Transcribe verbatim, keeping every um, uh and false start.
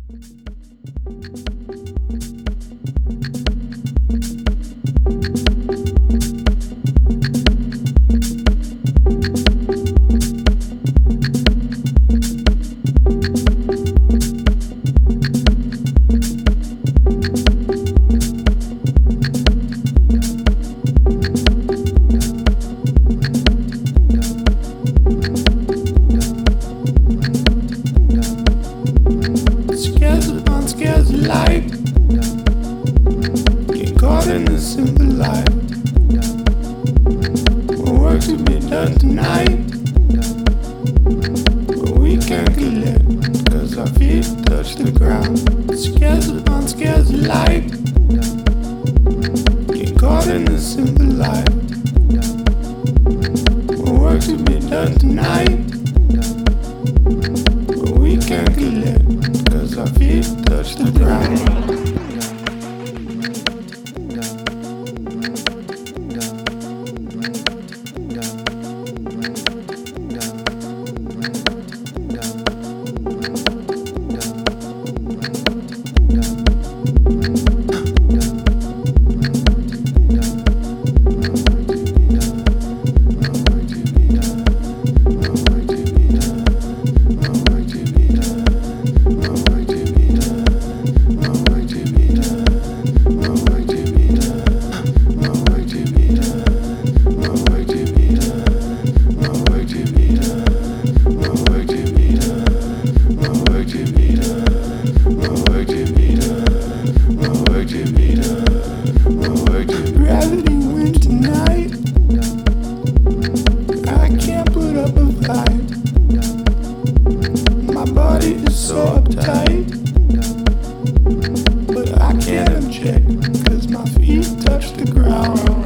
Light, get caught in the simple light. More work to be done tonight, but we can't collect, cause our feet touch the ground. Scares upon scares light, get caught in the simple light. More work to be done tonight, but we can't collect, cause our feet touch the ground. Gravity wins tonight. I can't put up a fight. My body is so uptight, but I can't object, cause my feet touch the ground.